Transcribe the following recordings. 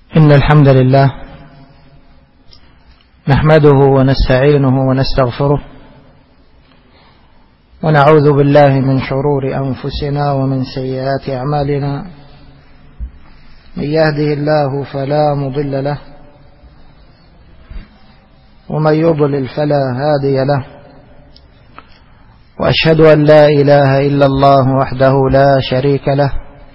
إن الحمد لله نحمده ونستعينه ونستغفره ونعوذ بالله من شرور أنفسنا ومن سيئات أعمالنا. من يهده الله فلا مضل له ومن يضلل فلا هادي له، وأشهد أن لا إله إلا الله وحده لا شريك له،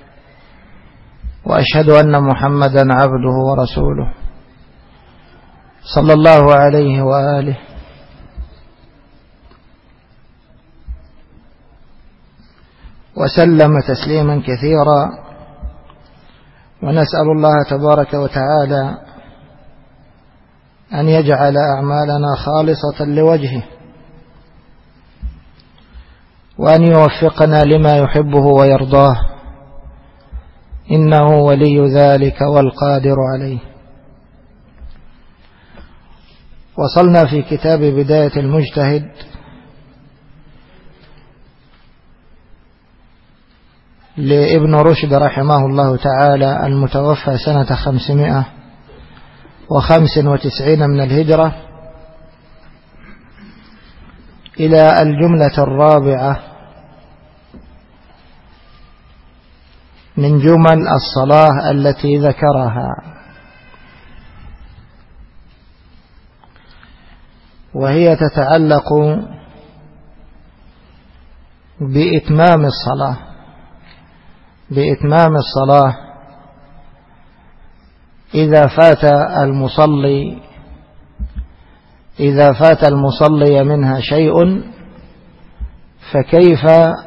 وأشهد أن محمدا عبده ورسوله صلى الله عليه وآله وسلم تسليما كثيرا. ونسأل الله تبارك وتعالى أن يجعل أعمالنا خالصة لوجهه، وأن يوفقنا لما يحبه ويرضاه، إنه ولي ذلك والقادر عليه. وصلنا في كتاب بداية المجتهد لابن رشد رحمه الله تعالى، المتوفى سنة 595 من الهجرة، إلى الجملة الرابعة من جمل الصلاة التي ذكرها، وهي تتعلق بإتمام الصلاة إذا فات المصلي منها شيء، فكيف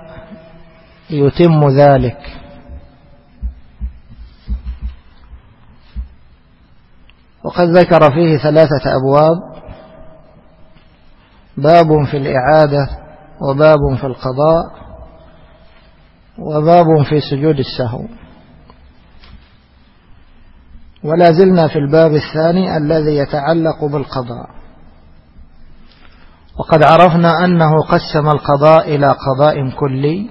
يتم ذلك؟ وقد ذكر فيه 3 أبواب: باب في الإعادة، وباب في القضاء، وباب في سجود السهو. ولا زلنا في الباب الثاني الذي يتعلق بالقضاء. وقد عرفنا أنه قسم القضاء إلى قضاء كلي،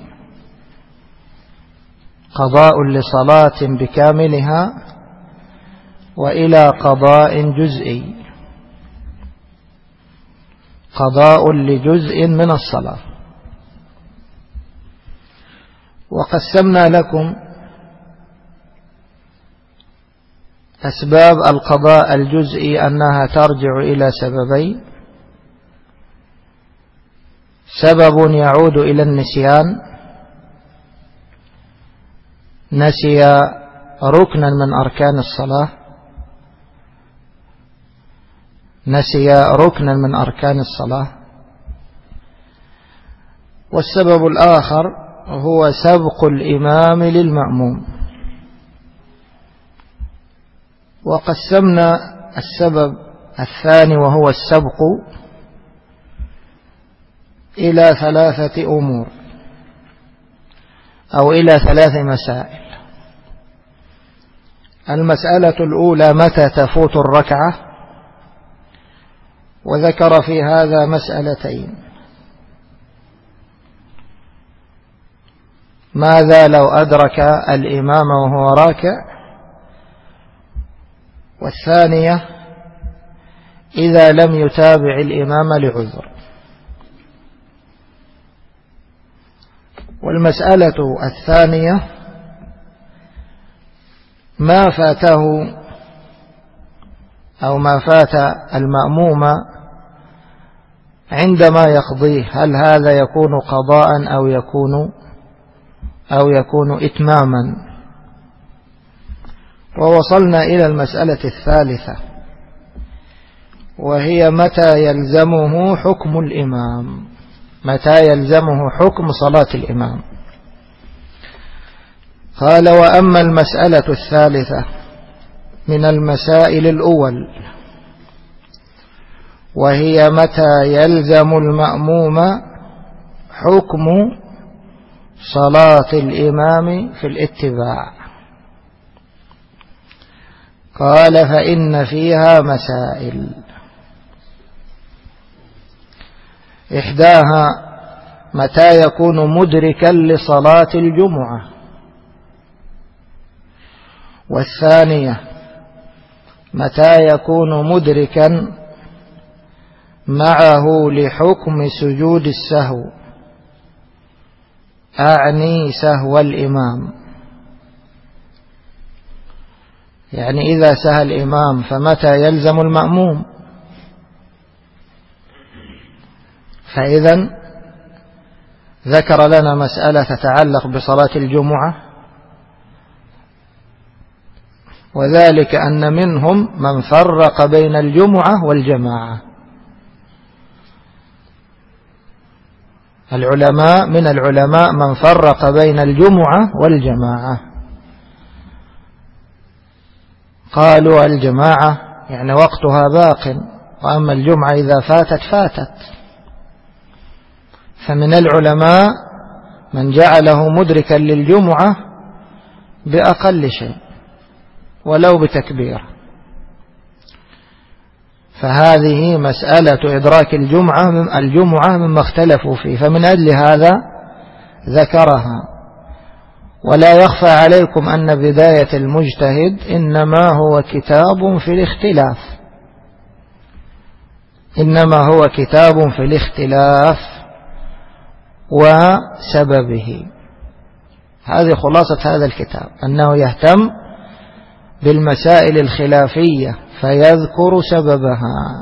قضاء لصلاة بكاملها، وإلى قضاء جزئي، قضاء لجزء من الصلاة. وقسمنا لكم أسباب القضاء الجزئي أنها ترجع إلى سببين: سبب يعود إلى النسيان، نسي ركنا من أركان الصلاة، والسبب الآخر هو سبق الإمام للمأموم. وقسمنا السبب الثاني وهو السبق إلى 3 أمور، أو إلى 3 مسائل. المسألة الأولى: متى تفوت الركعة؟ وذكر في هذا مسألتين: ماذا لو أدرك الإمام وهو راكع؟ والثانية: إذا لم يتابع الإمام لعذر. والمسألة الثانية: ما فاته أو ما فات المأموم عندما يقضيه، هل هذا يكون قضاء أو يكون إتماما؟ ووصلنا إلى المسألة الثالثة، وهي متى يلزمه حكم الإمام، متى يلزمه حكم صلاة الإمام. قال: وأما المسألة الثالثة من المسائل الأول، وهي متى يلزم المأموم حكم صلاة الإمام في الاتباع. قال: فإن فيها مسائل: إحداها متى يكون مدركا لصلاة الجمعة، والثانية متى يكون مدركا معه لحكم سجود السهو، أعني سهو الإمام. يعني إذا سهى الإمام فمتى يلزم المأموم؟ فإذا ذكر لنا مسألة تتعلق بصلاة الجمعة، وذلك أن منهم من فرق بين الجمعة والجماعة. من العلماء من فرق بين الجمعة والجماعة، قالوا الجماعة يعني وقتها باق، وأما الجمعة إذا فاتت فاتت. فمن العلماء من جعله مدركا للجمعة بأقل شيء ولو بتكبير. فهذه مسألة إدراك الجمعة مما اختلفوا فيه، فمن أجل هذا ذكرها. ولا يخفى عليكم أن بداية المجتهد إنما هو كتاب في الاختلاف وسببه. هذه خلاصة هذا الكتاب، أنه يهتم بالمسائل الخلافية فيذكر سببها.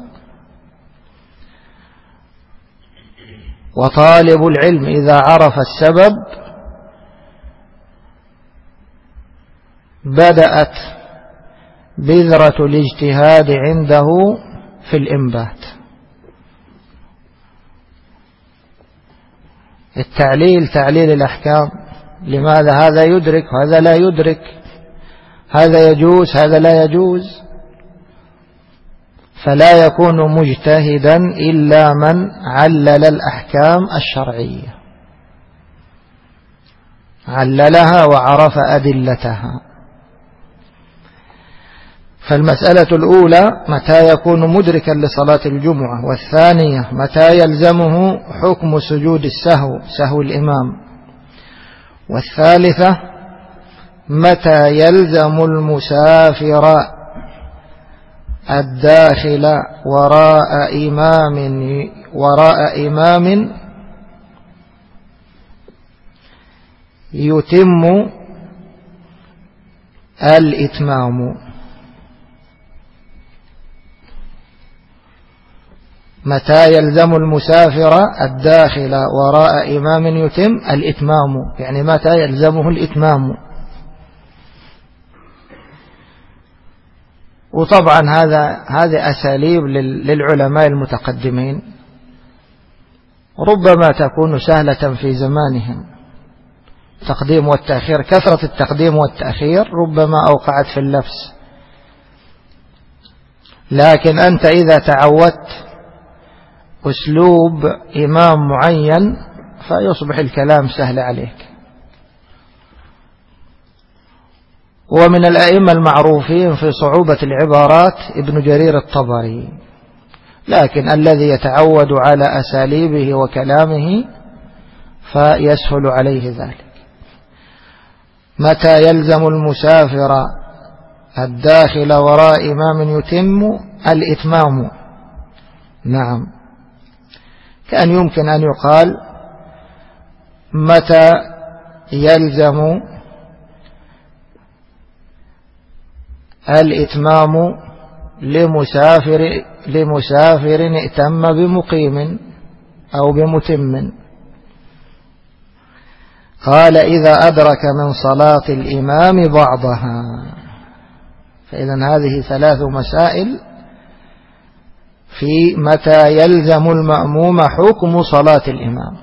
وطالب العلم إذا عرف السبب بدأت بذرة الاجتهاد عنده في الإنبات. تعليل الأحكام، لماذا هذا يدرك وهذا لا يدرك، هذا يجوز هذا لا يجوز. فلا يكون مجتهدا إلا من علل الأحكام الشرعية، عللها وعرف أدلتها. فالمسألة الأولى متى يكون مدركا لصلاة الجمعة، والثانية متى يلزمه حكم سجود سهو الإمام، والثالثة متى يلزم المسافر الداخل وراء إمام يتم الإتمام. متى يلزم المسافر الداخل وراء إمام يتم الإتمام، يعني متى يلزمه الإتمام. وطبعا هذه أساليب للعلماء المتقدمين، ربما تكون سهلة في زمانهم، التقديم والتأخير، كثرة التقديم والتأخير ربما أوقعت في اللبس. لكن أنت إذا تعودت أسلوب إمام معين فيصبح الكلام سهل عليك. ومن الأئمة المعروفين في صعوبة العبارات ابن جرير الطبري، لكن الذي يتعود على أساليبه وكلامه فيسهل عليه ذلك. متى يلزم المسافر الداخل وراء إمام يتم الإتمام. نعم، كان يمكن أن يقال متى يلزم الإتمام لمسافر ائتم بمقيم أو بمتم. قال إذا أدرك من صلاة الإمام بعضها. فإذن هذه ثلاث مسائل في متى يلزم المأموم حكم صلاة الإمام.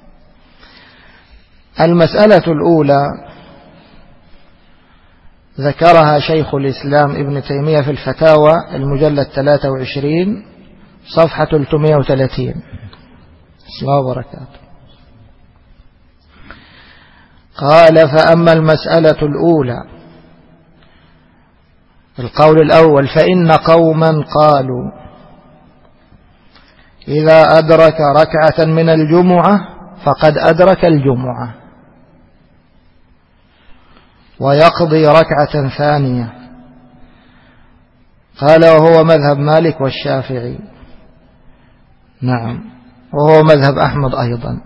المسألة الأولى ذكرها شيخ الإسلام ابن تيمية في الفتاوى المجلد 23 صفحة 330. الله وبركاته. قال فأما المسألة الأولى، القول الأول، فإن قوما قالوا إذا أدرك ركعة من الجمعة فقد أدرك الجمعة ويقضي ركعة ثانية قال وهو مذهب مالك والشافعي. نعم، وهو مذهب أحمد أيضا.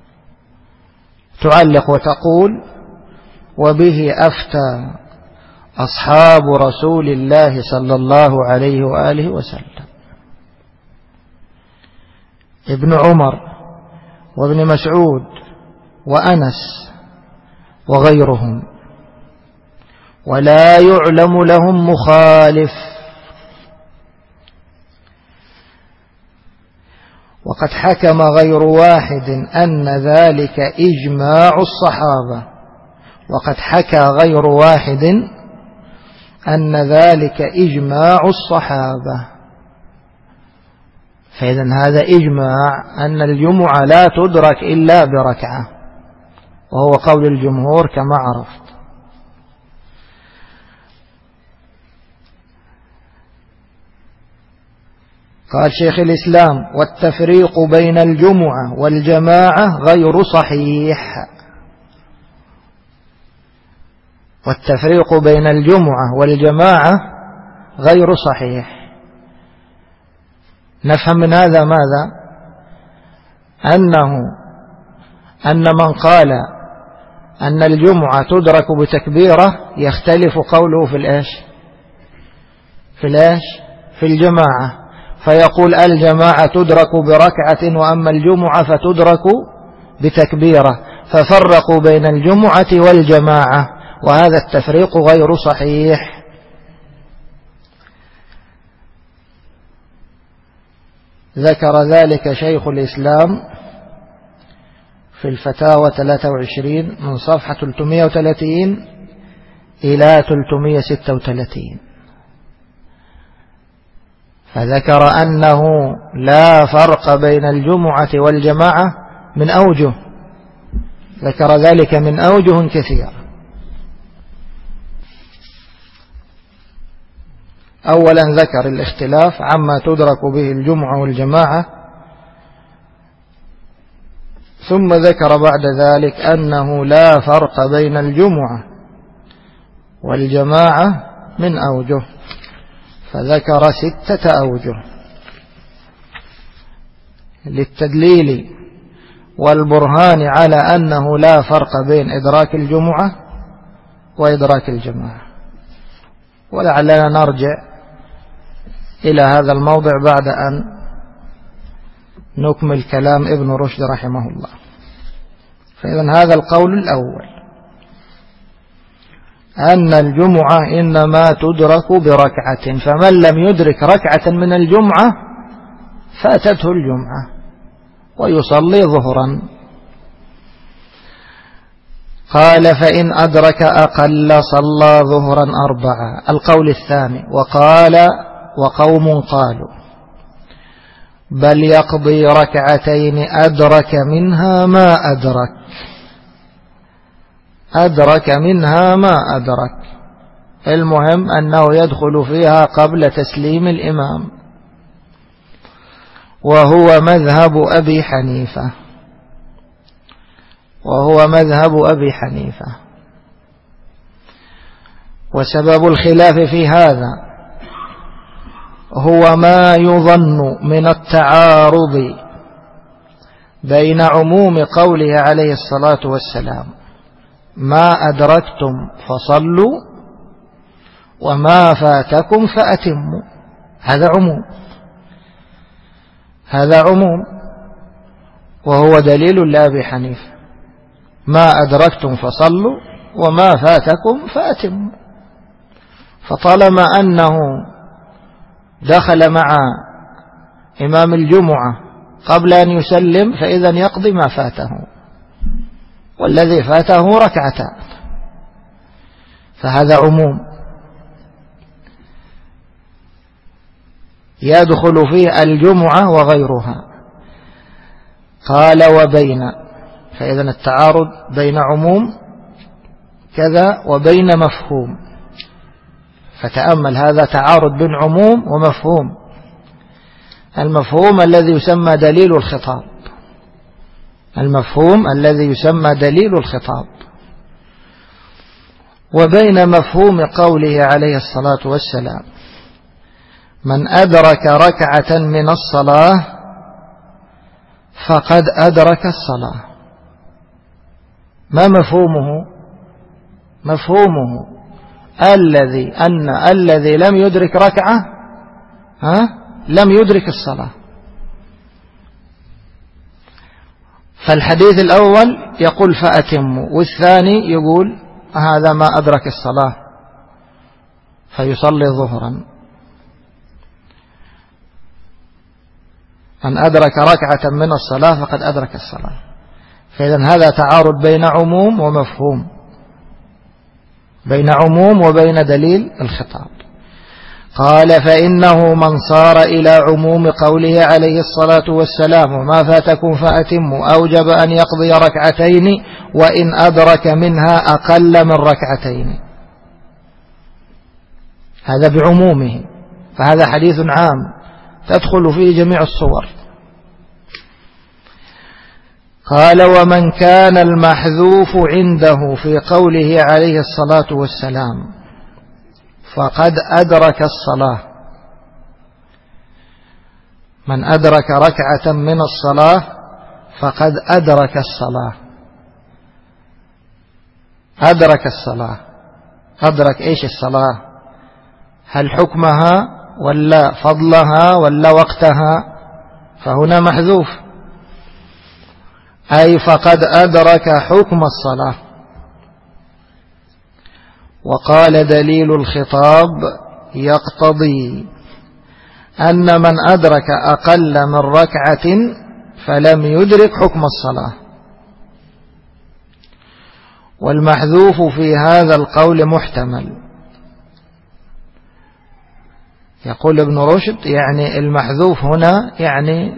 تعلق وتقول وبه أفتى أصحاب رسول الله صلى الله عليه وآله وسلم، ابن عمر وابن مسعود وأنس وغيرهم، ولا يعلم لهم مخالف. وقد حكم غير واحد أن ذلك إجماع الصحابة، وقد حكى غير واحد أن ذلك إجماع الصحابة. فإذن هذا إجماع أن الجمعة لا تدرك إلا بركعة، وهو قول الجمهور كما عرفت. قال شيخ الإسلام والتفريق بين الجمعة والجماعة غير صحيح. والتفريق بين الجمعة والجماعة غير صحيح. نفهم من هذا ماذا؟ أن من قال أن الجمعة تدرك بتكبيرة يختلف قوله في الجماعة، فيقول الجماعة تدرك بركعة وأما الجمعة فتدرك بتكبيرة، ففرقوا بين الجمعة والجماعة، وهذا التفريق غير صحيح. ذكر ذلك شيخ الإسلام في الفتاوى 23 من صفحة 330 إلى 336. فذكر أنه لا فرق بين الجمعة والجماعة من أوجه، ذكر ذلك من أوجه كثيرة. أولا ذكر الاختلاف عما تدرك به الجمعة والجماعة، ثم ذكر بعد ذلك أنه لا فرق بين الجمعة والجماعة من أوجه، فذكر 6 أوجه للتدليل والبرهان على أنه لا فرق بين إدراك الجمعة وإدراك الجماعة. ولعلنا نرجع إلى هذا الموضع بعد أن نكمل كلام ابن رشد رحمه الله. فإذن هذا القول الأول أن الجمعة إنما تدرك بركعة، فمن لم يدرك ركعة من الجمعة فاتته الجمعة ويصلي ظهرا. قال فإن أدرك أقل صلى ظهرا 4. القول الثاني وقوم قالوا بل يقضي ركعتين أدرك منها ما أدرك، المهم أنه يدخل فيها قبل تسليم الإمام، وهو مذهب أبي حنيفة. وسبب الخلاف في هذا هو ما يظن من التعارض بين عموم قوله عليه الصلاة والسلام ما أدركتم فصلوا وما فاتكم فأتموا. هذا عموم وهو دليل لأبي حنيفة، ما أدركتم فصلوا وما فاتكم فأتموا. فطالما أنه دخل مع إمام الجمعة قبل أن يسلم فإذا يقضي ما فاته، والذي فاته ركعتان، فهذا عموم يدخل فيه الجمعة وغيرها. قال فإذا التعارض بين عموم كذا وبين مفهوم، فتأمل هذا تعارض بين عموم ومفهوم. المفهوم الذي يسمى دليل الخطاب، وبين مفهوم قوله عليه الصلاة والسلام من أدرك ركعة من الصلاة فقد أدرك الصلاة. ما مفهومه؟ مفهومه الذي لم يدرك ركعة لم يدرك الصلاة. فالحديث الأول يقول فأتموا، والثاني يقول هذا ما أدرك الصلاة فيصلي ظهرا. من أدرك ركعة من الصلاة فقد أدرك الصلاة. فإذن هذا تعارض بين عموم ومفهوم، بين عموم وبين دليل الخطاب. قال فإنه من صار إلى عموم قوله عليه الصلاة والسلام وما فاتكم فأتموا أوجب أن يقضي ركعتين وإن أدرك منها أقل من ركعتين. هذا بعمومه، فهذا حديث عام تدخل فيه جميع الصور. قال ومن كان المحذوف عنده في قوله عليه الصلاة والسلام فقد أدرك الصلاة. من أدرك ركعة من الصلاة فقد أدرك الصلاة. أدرك الصلاة، أدرك إيش الصلاة؟ هل حكمها ولا فضلها ولا وقتها؟ فهنا محذوف، أي فقد أدرك حكم الصلاة. وقال دليل الخطاب يقتضي أن من أدرك أقل من ركعة فلم يدرك حكم الصلاة. والمحذوف في هذا القول محتمل. يقول ابن رشد يعني المحذوف هنا يعني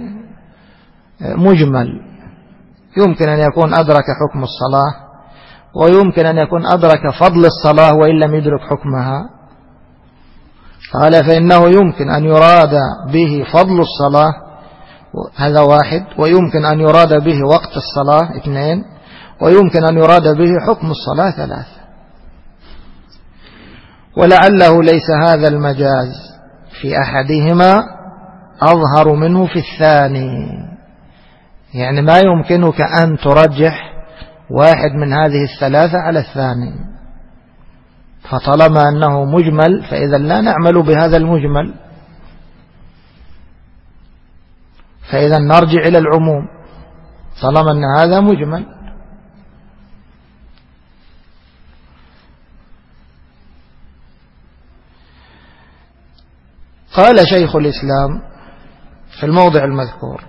مجمل، يمكن أن يكون أدرك حكم الصلاة ويمكن أن يكون أدرك فضل الصلاة وإن لم يدرك حكمها. قال فإنه يمكن أن يراد به فضل الصلاة، هذا واحد، ويمكن أن يراد به وقت الصلاة، اثنين، ويمكن أن يراد به حكم الصلاة، ثلاثة. ولعله ليس هذا المجاز في أحدهما أظهر منه في الثاني، يعني ما يمكنك أن ترجح واحد من هذه الثلاثة على الثاني. فطالما أنه مجمل فإذا لا نعمل بهذا المجمل، فإذا نرجع إلى العموم طالما أن هذا مجمل. قال شيخ الإسلام في الموضع المذكور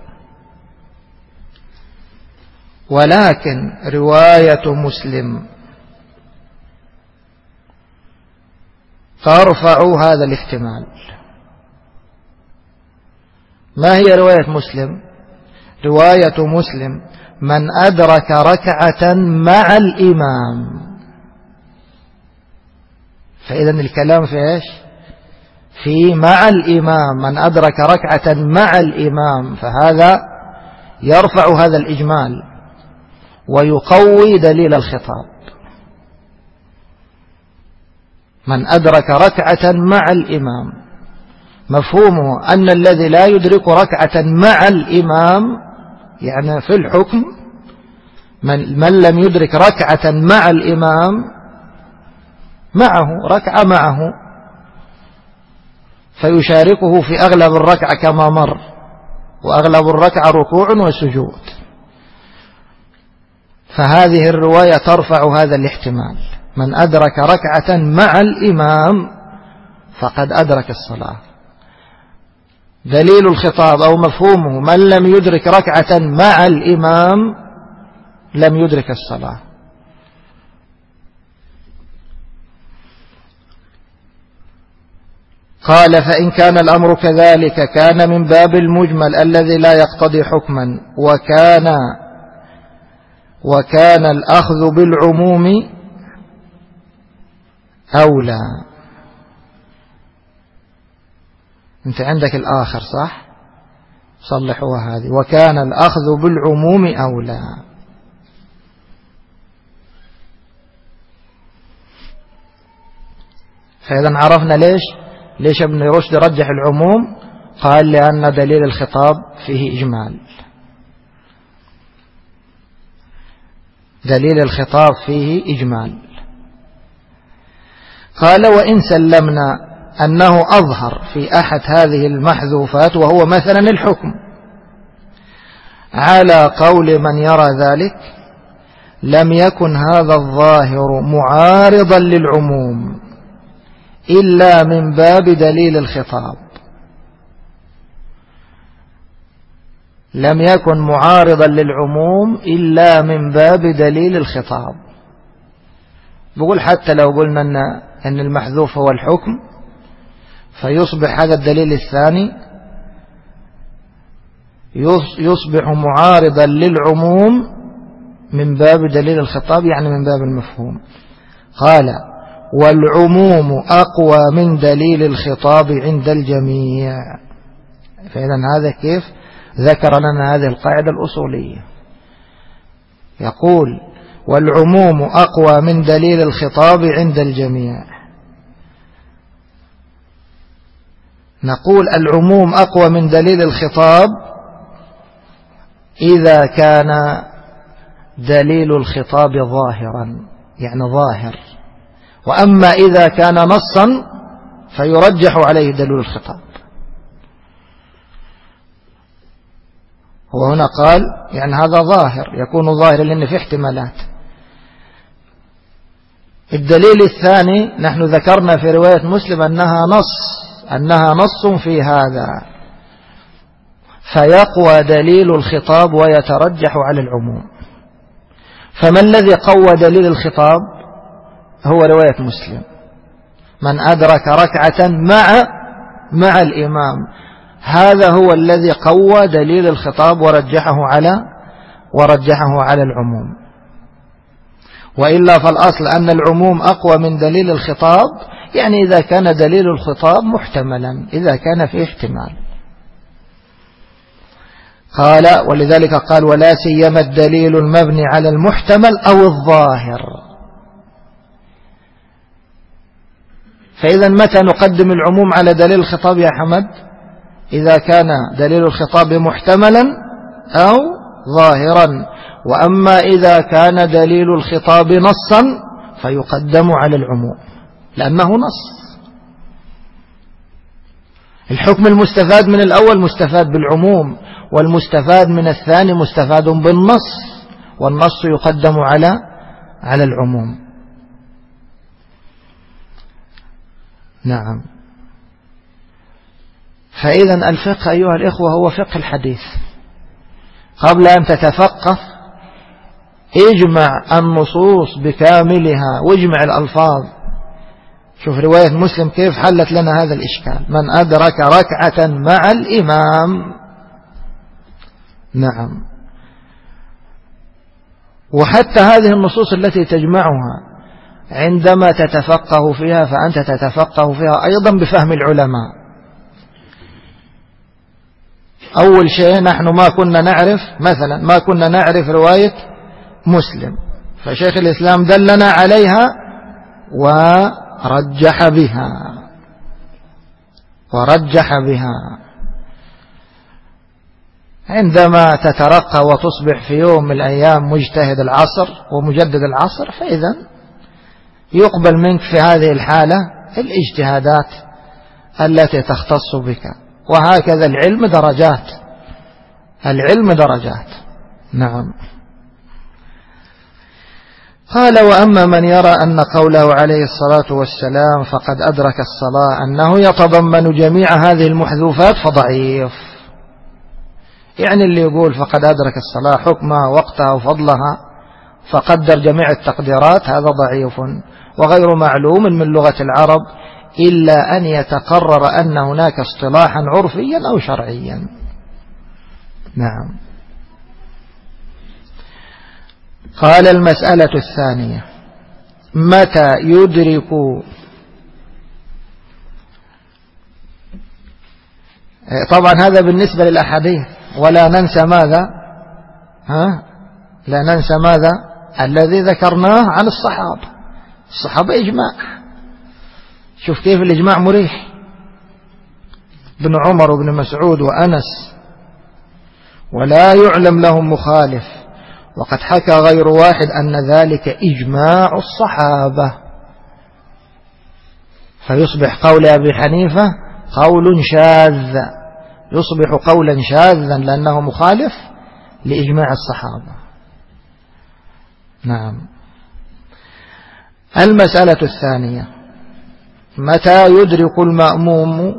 ولكن رواية مسلم ترفع هذا الاحتمال. ما هي رواية مسلم؟ رواية مسلم من أدرك ركعة مع الإمام. فإذن الكلام في إيش؟ في مع الإمام، من أدرك ركعة مع الإمام، فهذا يرفع هذا الإجمال ويقوي دليل الخطاب. من أدرك ركعة مع الإمام مفهومه أن الذي لا يدرك ركعة مع الإمام يعني في الحكم من لم يدرك ركعة مع الإمام معه ركعة معه، فيشاركه في أغلب الركعة كما مر، وأغلب الركعة ركوع وسجود. فهذه الرواية ترفع هذا الاحتمال، من أدرك ركعة مع الإمام فقد أدرك الصلاة. دليل الخطاب أو مفهومه من لم يدرك ركعة مع الإمام لم يدرك الصلاة. قال فإن كان الأمر كذلك كان من باب المجمل الذي لا يقتضي حكما، وكان الأخذ بالعموم أولى. أنت عندك الآخر صح؟ صلحوا هذه، وكان الأخذ بالعموم أولى. فإذا عرفنا ليش ليش ابن رشد رجح العموم؟ قال لأن دليل الخطاب فيه إجمال، دليل الخطاب فيه إجمال. قال وإن سلمنا أنه أظهر في أحد هذه المحذوفات وهو مثلا الحكم على قول من يرى ذلك، لم يكن هذا الظاهر معارضا للعموم إلا من باب دليل الخطاب. لم يكن معارضا للعموم إلا من باب دليل الخطاب. بقول حتى لو قلنا أن المحذوف هو الحكم، فيصبح هذا الدليل الثاني يصبح معارضا للعموم من باب دليل الخطاب، يعني من باب المفهوم. قال والعموم أقوى من دليل الخطاب عند الجميع. فإذا هذا كيف ذكر لنا هذه القاعدة الأصولية؟ يقول والعموم أقوى من دليل الخطاب عند الجميع. نقول العموم أقوى من دليل الخطاب إذا كان دليل الخطاب ظاهرا، يعني ظاهر، وأما إذا كان نصا فيرجح عليه دليل الخطاب. وهنا قال يعني هذا ظاهر، يكون ظاهر لأن في احتمالات. الدليل الثاني نحن ذكرنا في رواية مسلم أنها نص في هذا، فيقوى دليل الخطاب ويترجح على العموم. فما الذي قوى دليل الخطاب؟ هو رواية مسلم، من أدرك ركعة مع الإمام، هذا هو الذي قوى دليل الخطاب ورجحه على العموم. وإلا فالأصل أن العموم أقوى من دليل الخطاب، يعني إذا كان دليل الخطاب محتملا، إذا كان فيه احتمال. قال ولذلك قال ولا سيما الدليل المبني على المحتمل أو الظاهر. فإذا متى نقدم العموم على دليل الخطاب يا حمد؟ إذا كان دليل الخطاب محتملا أو ظاهرا. وأما إذا كان دليل الخطاب نصا فيقدم على العموم لأنه نص. الحكم المستفاد من الأول مستفاد بالعموم، والمستفاد من الثاني مستفاد بالنص، والنص يقدم على العموم. نعم. فإذا الفقه أيها الإخوة هو فقه الحديث. قبل أن تتفقه اجمع النصوص بكاملها واجمع الألفاظ. شوف رواية مسلم كيف حلت لنا هذا الإشكال، من أدرك ركعة مع الإمام. نعم. وحتى هذه النصوص التي تجمعها عندما تتفقه فيها فأنت تتفقه فيها أيضا بفهم العلماء. أول شيء نحن ما كنا نعرف رواية مسلم، فشيخ الإسلام دلنا عليها ورجح بها. عندما تترقى وتصبح في يوم من الأيام مجتهد العصر ومجدد العصر، فإذا يقبل منك في هذه الحالة الاجتهادات التي تختص بك. وهكذا العلم درجات. نعم. قال وأما من يرى أن قوله عليه الصلاة والسلام فقد أدرك الصلاة أنه يتضمن جميع هذه المحذوفات فضعيف. يعني اللي يقول فقد أدرك الصلاة حكمها وقتها وفضلها فقدر جميع التقديرات، هذا ضعيف وغير معلوم من لغة العرب إلا أن يتقرر أن هناك اصطلاحا عرفيا أو شرعيا. نعم. قال المسألة الثانية متى يدرك طبعا هذا بالنسبة للأحاديث، ولا ننسى ماذا لا ننسى ماذا الذي ذكرناه عن الصحابة إجماع. شوف كيف الإجماع مريح. ابن عمر وابن مسعود وأنس، ولا يعلم لهم مخالف، وقد حكى غير واحد أن ذلك إجماع الصحابة، فيصبح قول أبي حنيفة قول شاذ، يصبح قولا شاذا لأنه مخالف لإجماع الصحابة. نعم. المسألة الثانية: متى يدرك المأموم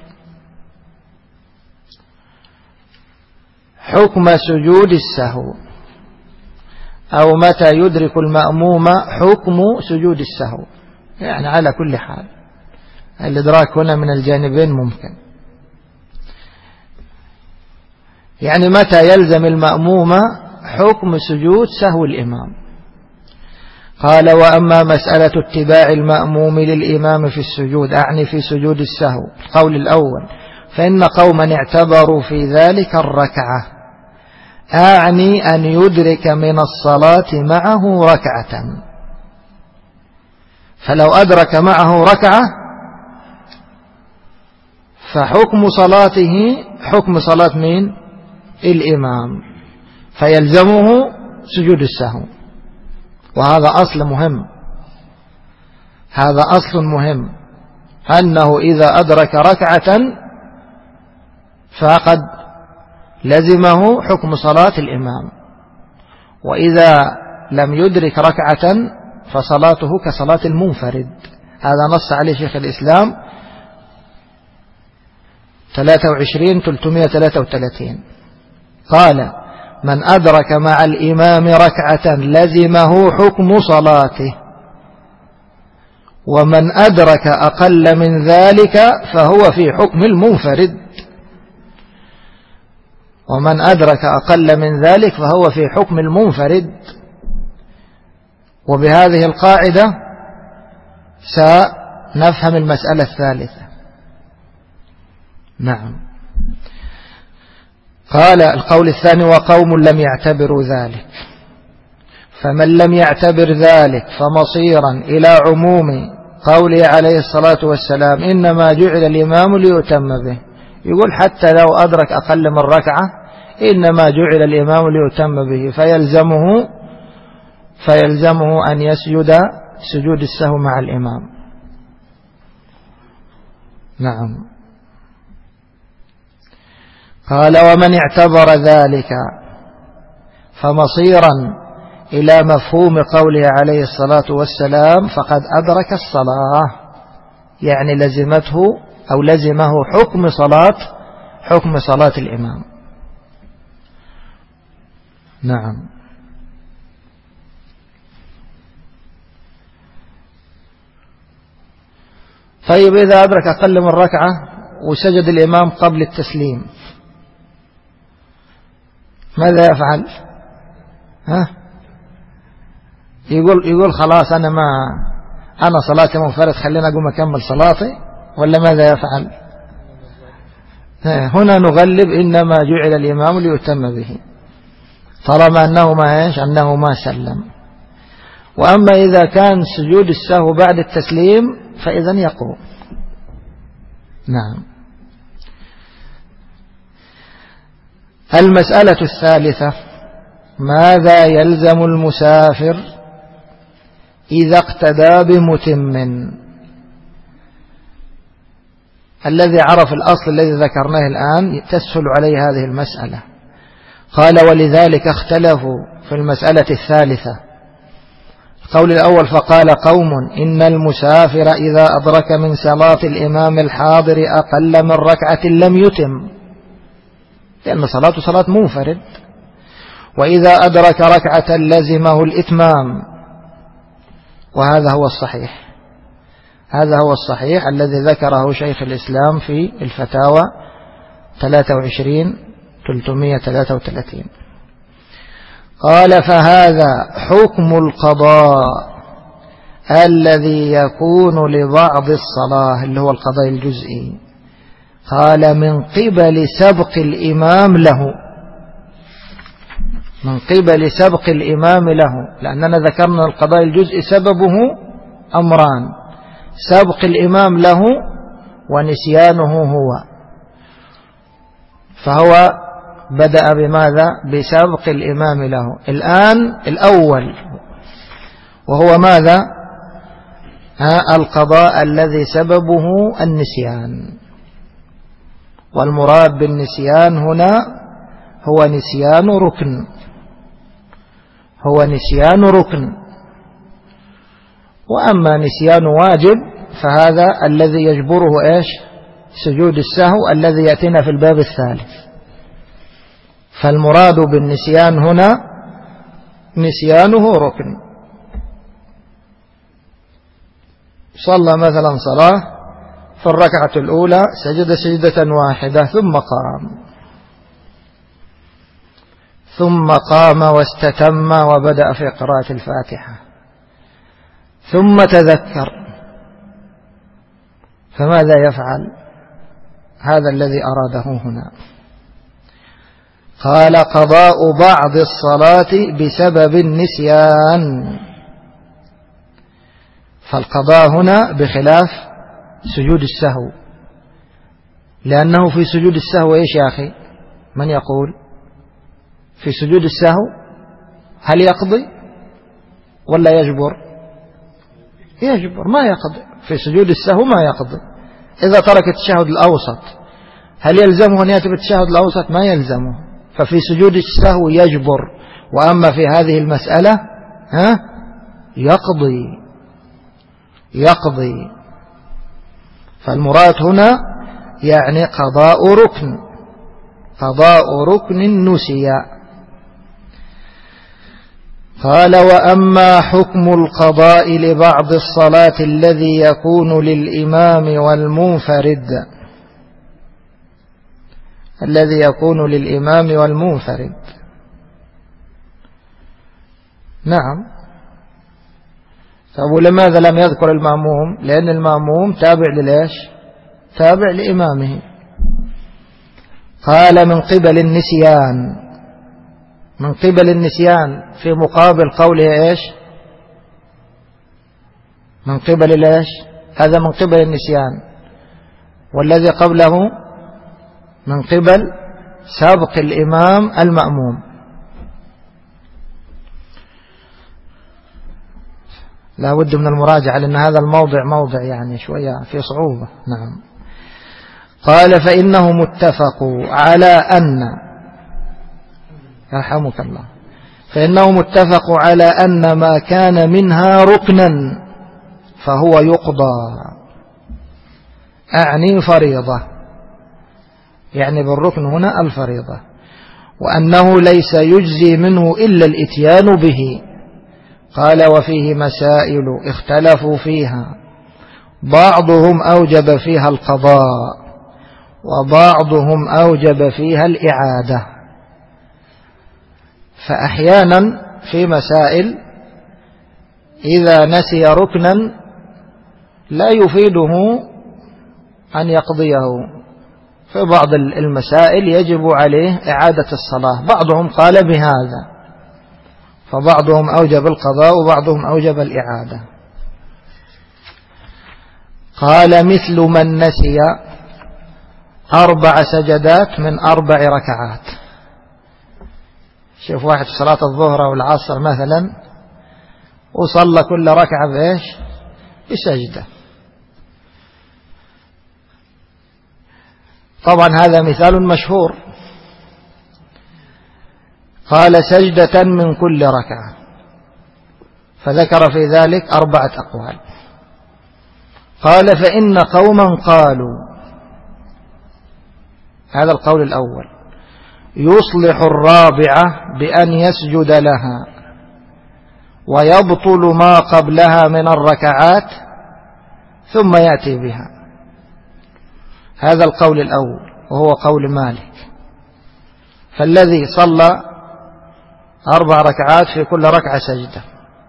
حكم سجود السهو، أو متى يدرك المأموم حكم سجود السهو؟ يعني على كل حال الإدراك هنا من الجانبين ممكن. يعني متى يلزم المأموم حكم سجود سهو الإمام؟ قال: وأما مسألة اتباع المأموم للإمام في السجود، أعني في سجود السهو، القول الأول، فإن قوما اعتبروا في ذلك الركعة، أعني أن يدرك من الصلاة معه ركعة، فلو أدرك معه ركعة فحكم صلاته حكم صلاة مين؟ الإمام، فيلزمه سجود السهو. وهذا أصل مهم، هذا أصل مهم، أنه إذا أدرك ركعة فقد لزمه حكم صلاة الإمام، وإذا لم يدرك ركعة فصلاته كصلاة المنفرد. هذا نص عليه شيخ الإسلام 23-333. قال: من أدرك مع الإمام ركعة لزمه حكم صلاته، ومن أدرك أقل من ذلك فهو في حكم المنفرد، ومن أدرك أقل من ذلك فهو في حكم المنفرد. وبهذه القاعدة سنفهم المسألة الثالثة. نعم. قال القول الثاني: وقوم لم يعتبروا ذلك، فمن لم يعتبر ذلك فمصيرا إلى عموم قوله عليه الصلاة والسلام: إنما جعل الإمام ليؤتم به. يقول حتى لو أدرك أقل من ركعة إنما جعل الإمام ليؤتم به، فيلزمه أن يسجد سجود السهو مع الإمام. نعم. قال: ومن اعتبر ذلك فمصيرا إلى مفهوم قوله عليه الصلاة والسلام فقد أدرك الصلاة، يعني لزمته أو لزمه حكم صلاة الإمام. نعم. طيب إذا أدرك أقل من ركعة وسجد الإمام قبل التسليم ماذا يفعل؟ يقول خلاص أنا صلاتي منفرد، خلينا أقوم أكمل صلاتي، ولا ماذا يفعل؟ هنا نغلب إنما جعل الإمام ليؤتم به، طالما أنه ما سلم. وأما إذا كان سجود السهو بعد التسليم فإذن يقوم. نعم. المسألة الثالثة: ماذا يلزم المسافر إذا اقتدى بمتم؟ الذي عرف الأصل الذي ذكرناه الآن تسهل عليه هذه المسألة. قال: ولذلك اختلفوا في المسألة الثالثة. القول الأول: فقال قوم إن المسافر إذا أدرك من صلاة الإمام الحاضر أقل من ركعة لم يتم، لأن صلاته صلاة منفرد، وإذا أدرك ركعة لزمه الإتمام. وهذا هو الصحيح، هذا هو الصحيح الذي ذكره شيخ الإسلام في الفتاوى 23-333. قال: فهذا حكم القضاء الذي يكون لبعض الصلاة، اللي هو القضاء الجزئي. قال: من قبل سبق الإمام له، من قبل سبق الإمام له، لأننا ذكرنا القضاء الجزئي سببه أمران: سبق الإمام له ونسيانه هو. فهو بدأ بماذا؟ بسبق الإمام له. الآن الأول وهو ماذا؟ القضاء الذي سببه النسيان. والمراد بالنسيان هنا هو نسيان ركن، هو نسيان ركن. وأما نسيان واجب فهذا الذي يجبره إيش؟ سجود السهو الذي يأتينا في الباب الثالث. فالمراد بالنسيان هنا نسيانه ركن. صلى مثلا صلاة في الركعة الأولى سجد سجدة واحدة ثم قام واستتم وبدأ في قراءة الفاتحة ثم تذكر، فماذا يفعل؟ هذا الذي أراده هنا. قال قضاء بعض الصلاة بسبب النسيان. فالقضاء هنا بخلاف سجود السهو، لأنه في سجود السهو إيش يا أخي؟ من يقول؟ في سجود السهو هل يقضي ولا يجبر؟ يجبر، ما يقضي. في سجود السهو ما يقضي. إذا ترك التشهد الأوسط هل يلزمه أن يأتي بالتشهد الأوسط؟ ما يلزمه. ففي سجود السهو يجبر، وأما في هذه المسألة يقضي. فالمراد هنا يعني قضاء ركن نسي. قال وأما حكم القضاء لبعض الصلاة الذي يكون للإمام والمنفرد نعم. طب ولماذا لم يذكر المأموم؟ لأن المأموم تابع لليش؟ تابع لإمامه. قال من قبل النسيان في مقابل قوله إيش؟ من قبل ليش؟ هذا من قبل النسيان، والذي قبله من قبل سابق الإمام المأموم. لا بد من المراجعة لأن هذا الموضع موضع يعني شوية في صعوبة. نعم. قال فإنهم اتفقوا على أن يرحمك الله فإنهم اتفقوا على أن ما كان منها ركنا فهو يقضى، أعني فريضة، يعني بالركن هنا الفريضة، وأنه ليس يجزي منه إلا الإتيان به. قال وفيه مسائل اختلفوا فيها، بعضهم أوجب فيها القضاء وبعضهم أوجب فيها الإعادة. فأحيانا في مسائل إذا نسي ركنا لا يفيده أن يقضيه، في بعض المسائل يجب عليه إعادة الصلاة. بعضهم قال بهذا، فبعضهم أوجب القضاء وبعضهم أوجب الإعادة. قال مثل من نسي 4 سجدات من 4 ركعات. شوف واحد في صلاة الظهر والعصر مثلا وصلى كل ركعة بإيش؟ بسجدة. طبعا هذا مثال مشهور. قال سجدة من كل ركعة، فذكر في ذلك 4 أقوال. قال فإن قوما قالوا، هذا القول الأول، يصلح الرابعة بأن يسجد لها ويبطل ما قبلها من الركعات ثم يأتي بها. هذا القول الأول وهو قول مالك. فالذي صلى 4 ركعات في كل ركعة سجدة،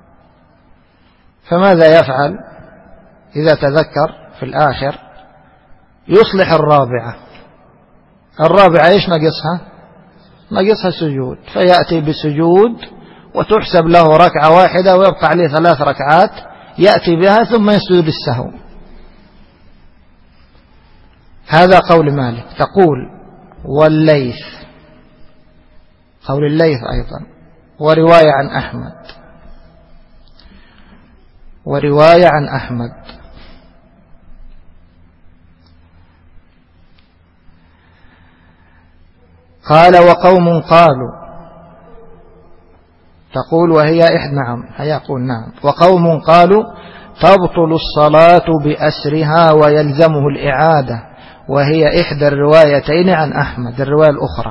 فماذا يفعل إذا تذكر في الآخر؟ يصلح الرابعة إيش نقصها؟ نقصها سجود، فيأتي بسجود وتحسب له ركعة واحدة ويبقى عليه 3 ركعات يأتي بها ثم يسجد السهو. هذا قول مالك. تقول والليث، قول الليث أيضا، ورواية عن أحمد، ورواية عن أحمد. قال وقوم قالوا، تقول وهي نعم، هيقول نعم، وقوم قالوا تبطل الصلاة بأسرها ويلزمه الإعادة، وهي إحدى الروايتين عن أحمد، الرواية الأخرى.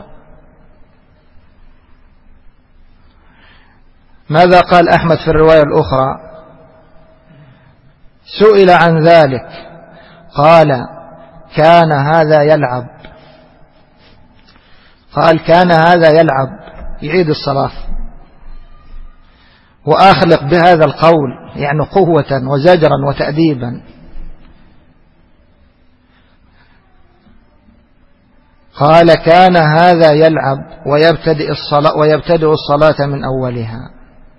ماذا قال أحمد في الرواية الأخرى؟ سئل عن ذلك قال كان هذا يلعب، قال كان هذا يلعب، يعيد الصلاة. وأخلق بهذا القول يعني قوة وزجرا وتأديبا. قال كان هذا يلعب ويبتدئ الصلاة من أولها.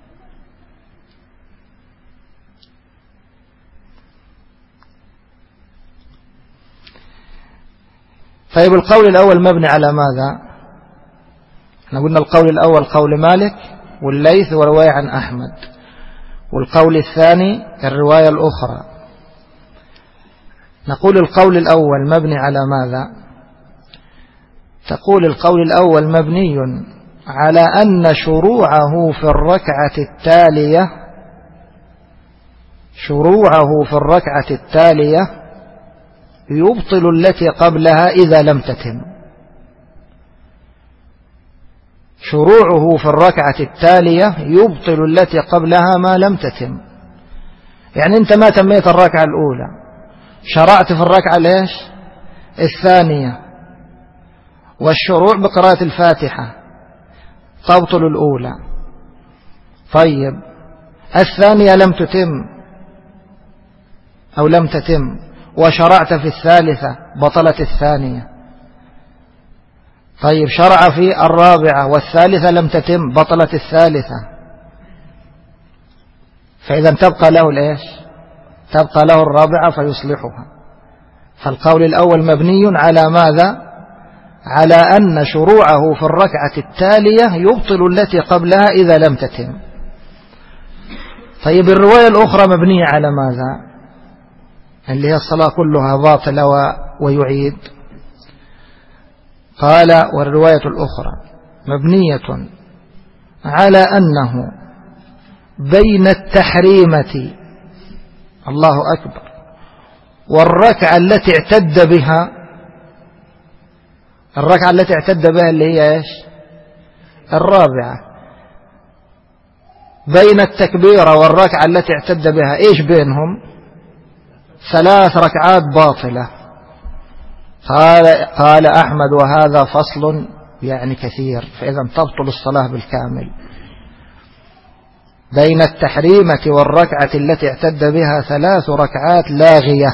طيب القول الأول مبني على ماذا؟ احنا قلنا القول الأول قول مالك والليث ورواية عن أحمد، والقول الثاني الرواية الأخرى. نقول القول الأول مبني على ماذا؟ تقول القول الأول مبني على أن شروعه في الركعة التالية يبطل التي قبلها إذا لم تتم. شروعه في الركعة التالية يبطل التي قبلها ما لم تتم. يعني أنت ما تميت الركعة الأولى، شرعت في الركعة ليش الثانية، والشروع بقراءة الفاتحة تبطل الأولى. طيب الثانية لم تتم أو لم تتم وشرعت في الثالثة بطلت الثانية. طيب شرع في الرابعة والثالثة لم تتم بطلت الثالثة. فإذا تبقى له ليش؟ تبقى له الرابعة فيصلحها. فالقول الأول مبني على ماذا؟ على أن شروعه في الركعة التالية يبطل التي قبلها إذا لم تتم. طيب الرواية الأخرى مبنية على ماذا؟ اللي هي الصلاة كلها باطلة ويعيد. قال والرواية الأخرى مبنية على أنه بين التحريمة، الله أكبر، والركعة التي اعتد بها، الركعة التي اعتد بها اللي هي ايش؟ الرابعة. بين التكبيرة والركعة التي اعتد بها ايش بينهم؟ 3 ركعات باطلة. قال أحمد وهذا فصل يعني كثير، فإذا تبطل الصلاة بالكامل. بين التحريمة والركعة التي اعتد بها 3 ركعات لاغية.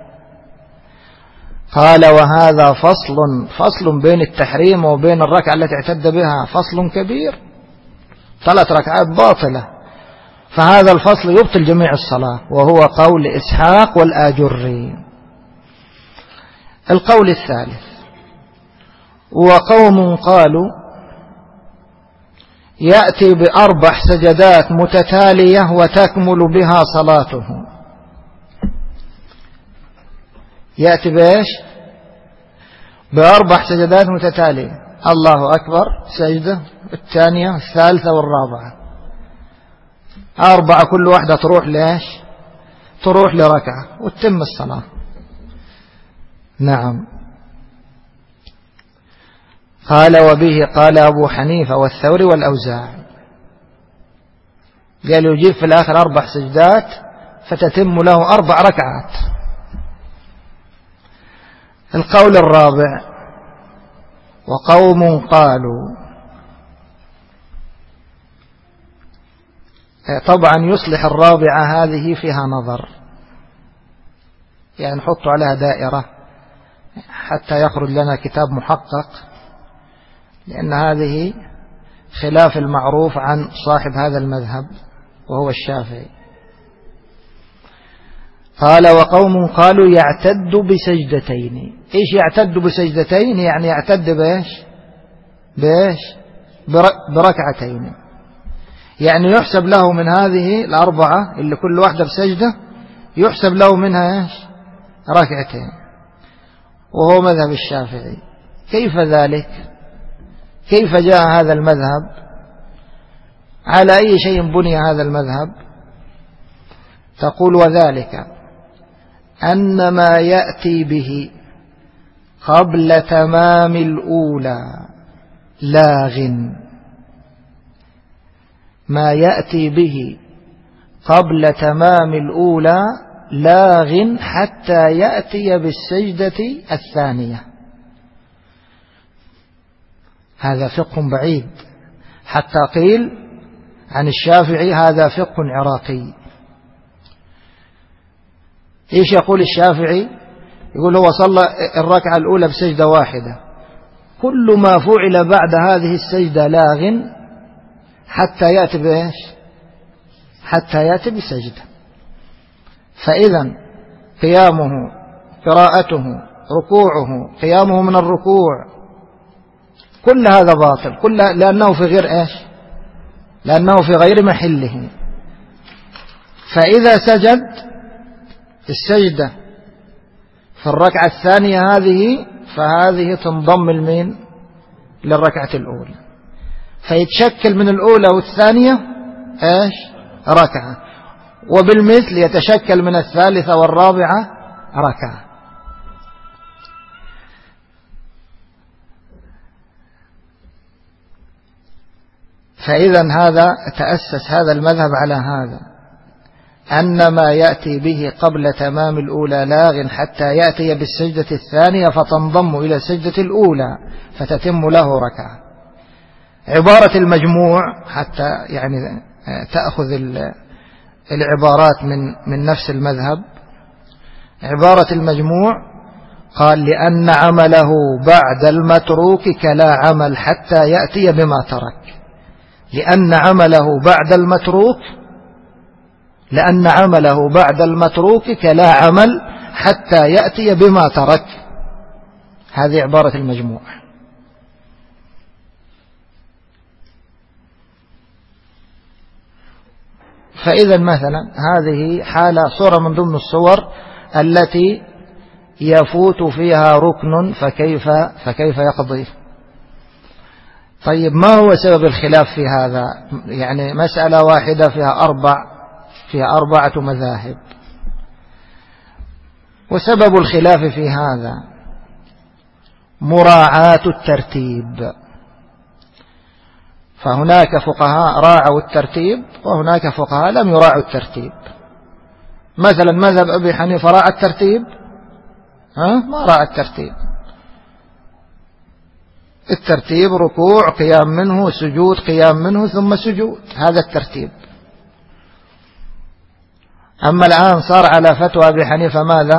قال وهذا فصل بين التحريم وبين الركعة التي اعتد بها، فصل كبير، 3 ركعات باطلة، فهذا الفصل يبطل جميع الصلاة، وهو قول إسحاق والآجري. القول الثالث وقوم قالوا يأتي ب4 سجدات متتالية وتكمل بها صلاته. يأتي بإيش؟ ب4 سجدات متتالية، الله أكبر، سجدة، الثانية، الثالثة، والرابعة، 4 كل واحدة تروح لإيش؟ تروح لركعة وتتم الصلاة. نعم. قال وبه قال أبو حنيفة والثوري والأوزاعي، قال يجيب في الآخر 4 سجدات فتتم له 4 ركعات. القول الرابع وقوم قالوا، طبعا يصلح الرابعة هذه فيها نظر، يعني نحط عليها دائرة حتى يخرج لنا كتاب محقق، لأن هذه خلاف المعروف عن صاحب هذا المذهب وهو الشافعي. قال وقوم قالوا يعتد بسجدتين. إيش يعتد بسجدتين؟ يعني يعتد بإيش؟ بركعتين، يعني يحسب له من هذه الأربعة اللي كل واحدة بسجدة يحسب له منها إيش؟ ركعتين، وهو مذهب الشافعي. كيف ذلك؟ كيف جاء هذا المذهب؟ على أي شيء بني هذا المذهب؟ تقول وذلك أن ما يأتي به قبل تمام الأولى لاغ، ما يأتي به قبل تمام الأولى لاغ حتى يأتي بالسجدة الثانية. هذا فقه بعيد، حتى قيل عن الشافعي هذا فقه عراقي. إيش يقول الشافعي؟ يقول هو صلى الركعة الأولى بسجدة واحدة، كل ما فعل بعد هذه السجدة لاغ حتى يأتي بإيش؟ حتى يأتي بسجدة. فإذا قيامه، قراءته، ركوعه، قيامه من الركوع، كل هذا باطل، كل لأنه في غير إيش؟ لأنه في غير محله. فإذا سجد السجدة في الركعة الثانية هذه، فهذه تنضم المين؟ للركعة الأولى، فيتشكل من الأولى والثانية إيش؟ ركعة، وبالمثل يتشكل من الثالثة والرابعة ركعة. فإذا هذا تأسس هذا المذهب على هذا، أن ما يأتي به قبل تمام الأولى لاغ حتى يأتي بالسجدة الثانية فتنضم إلى السجدة الأولى فتتم له ركعة. عبارة المجموع حتى يعني تأخذ العبارات من نفس المذهب. عبارة المجموع قال لأن عمله بعد المتروك كلا عمل حتى يأتي بما ترك. لأن عمله بعد المتروك كلا عمل حتى يأتي بما ترك. هذه عبارة المجموع. فإذا مثلا هذه حالة صورة من ضمن الصور التي يفوت فيها ركن، فكيف يقضي؟ طيب ما هو سبب الخلاف في هذا؟ يعني مسألة واحدة فيها أربعة مذاهب، وسبب الخلاف في هذا مراعاة الترتيب. فهناك فقهاء راعوا الترتيب وهناك فقهاء لم يراعوا الترتيب. مثلا مذهب أبي حنيفة راعى الترتيب؟ ما راعى الترتيب. الترتيب ركوع، قيام منه، سجود، قيام منه، ثم سجود، هذا الترتيب. أما الآن صار على فتوى أبي حنيفة ماذا؟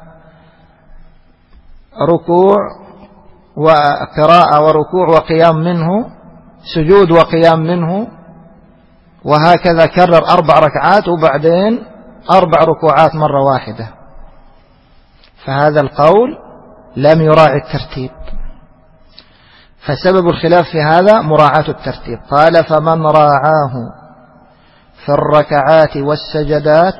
ركوع وقراءة وركوع وقيام منه، سجود وقيام منه، وهكذا كرر 4 ركعات وبعدين 4 ركوعات مرة واحدة. فهذا القول لم يراعي الترتيب. فسبب الخلاف في هذا مراعاة الترتيب. قال فمن راعاه في الركعات والسجدات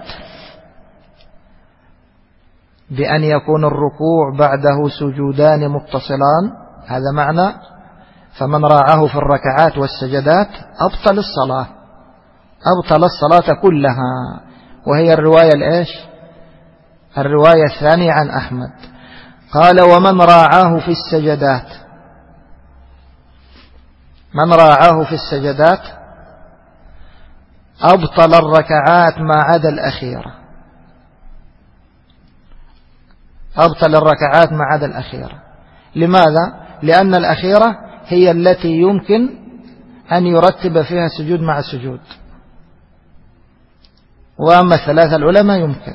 بأن يكون الركوع بعده سجودان متصلان، هذا معنى فمن راعاه في الركعات والسجدات أبطل الصلاة كلها. وهي الرواية الثانية عن أحمد. قال ومن راعاه في السجدات، من راعاه في السجدات أبطل الركعات ما عدا الأخيرة، أبطل الركعات ما عدا الأخيرة. لماذا؟ لأن الأخيرة هي التي يمكن أن يرتب فيها سجود مع سجود، وأما الثلاثة الأولى ما يمكن.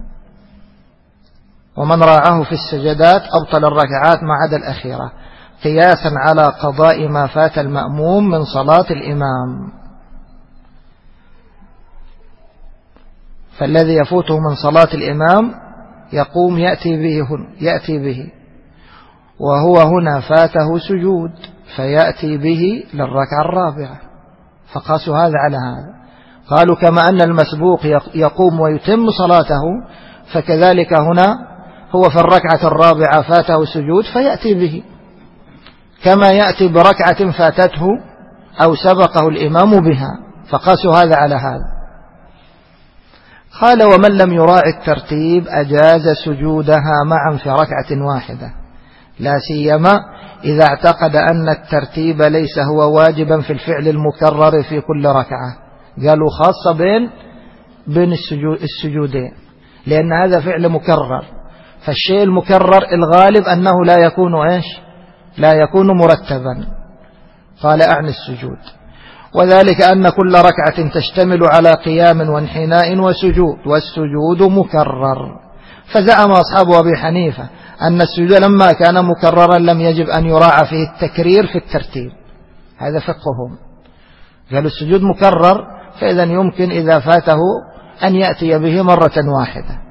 ومن راعاه في السجدات أبطل الركعات ما عدا الأخيرة قياسا على قضاء ما فات المأموم من صلاة الإمام. فالذي يفوته من صلاة الإمام يقوم يأتي به وهو هنا فاته سجود فيأتي به للركعة الرابعة، فقاسوا هذا على هذا. قالوا كما أن المسبوق يقوم ويتم صلاته فكذلك هنا هو في الركعة الرابعة فاته سجود فيأتي به كما يأتي بركعة فاتته أو سبقه الإمام بها، فقاسوا هذا على هذا. قال ومن لم يراعي الترتيب أجاز سجودها معا في ركعة واحدة، لا سيما إذا اعتقد أن الترتيب ليس هو واجبا في الفعل المكرر في كل ركعة. قالوا خاصة بين السجودين، لأن هذا فعل مكرر، فالشيء المكرر الغالب أنه لا يكون مرتبا. قال أعني السجود، وذلك أن كل ركعة تشتمل على قيام وانحناء وسجود، والسجود مكرر. فزعم أصحاب أبي حنيفة أن السجود لما كان مكررا لم يجب أن يراعى فيه التكرير في الترتيب، هذا فقههم. قالوا السجود مكرر فإذا يمكن إذا فاته أن يأتي به مرة واحدة.